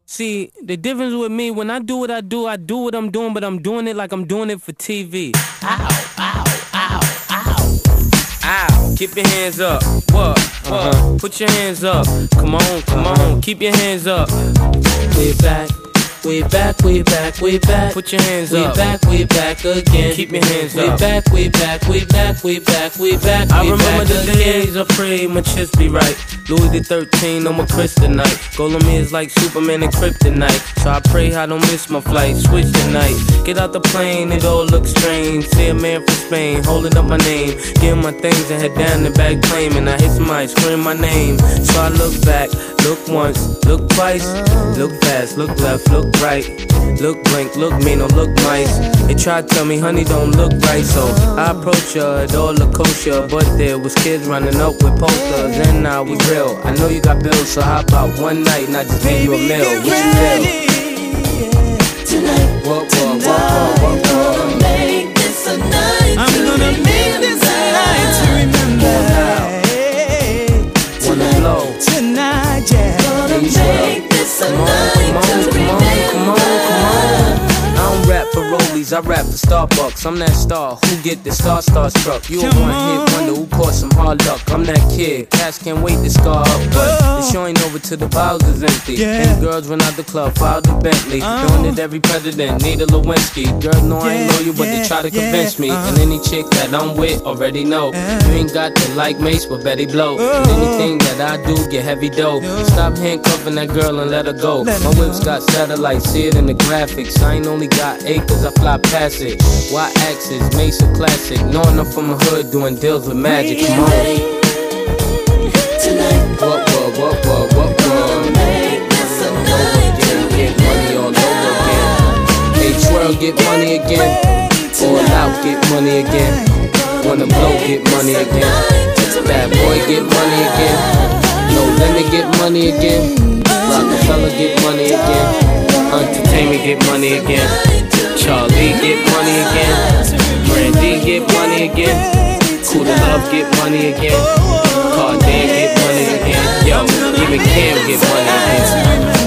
See, the difference with me, when I do what I do what I'm doing, but I'm doing it like I'm doing it for TV. Ow, ow, ow, ow. Ow, keep your hands up. What? Put your hands up. Come on, keep your hands up. Way back. We back. Put your hands up. We back again. Keep your hands up. We back. I remember the days I prayed my chest be right. Louis the 13 on my kryptonite. Goal on me is like Superman and kryptonite. So I pray I don't miss my flight. Switch tonight. Get out the plane, it all looks strange. See a man from Spain holding up my name. Give my things and head down the back plane. And I hit somebody scream my name. So I look back, look once, look twice, look fast, look left, look right, look blink, look mean, or look nice. They tried to tell me, honey, don't look right. So I approached her, it all looked kosher. But there was kids running up with posters, and I was real. I know you got bills, so how about one night and I just give you a meal? What you feel? Tonight, what? Make this a night. I'm gonna make this a night to remember. Wanna blow Tonight, yeah. Gonna make this a night to remember. I don't rap for rollies, I rap for Starbucks. I'm that star who get the starstruck. You a one-hit wonder who caught some hard luck. I'm that kid, cats can't wait to scar up. But the show ain't over till the bottles is empty. And girls run out the club, filed the Bentley. Doing it every president, need a Lewinsky. Girl know I ain't loyal, but they try to convince me. And any chick that I'm with already know. You ain't got to like Mace, but Betty blow. And anything that I do get heavy dough. Stop handcuffing that girl and let her go. My whip's got satellites, see it in the graphics. I ain't only got acres, I fly past it. Y-axis, Mace a classic. Knowing I'm from the hood, doing deals with magic. Come on. Tonight, What? make this a night to Get money all over again. Hey, twirl, get money again. All out, get money again. Wanna blow, get money again. Bad boy, get money again. No limit, get money again. Rockefeller, get money again. Entertainment, get money again. Charlie, get money again. Brandy, get money again. Cool to Love, get money again. Cartier, get money again. Yo, even Cam, get money again.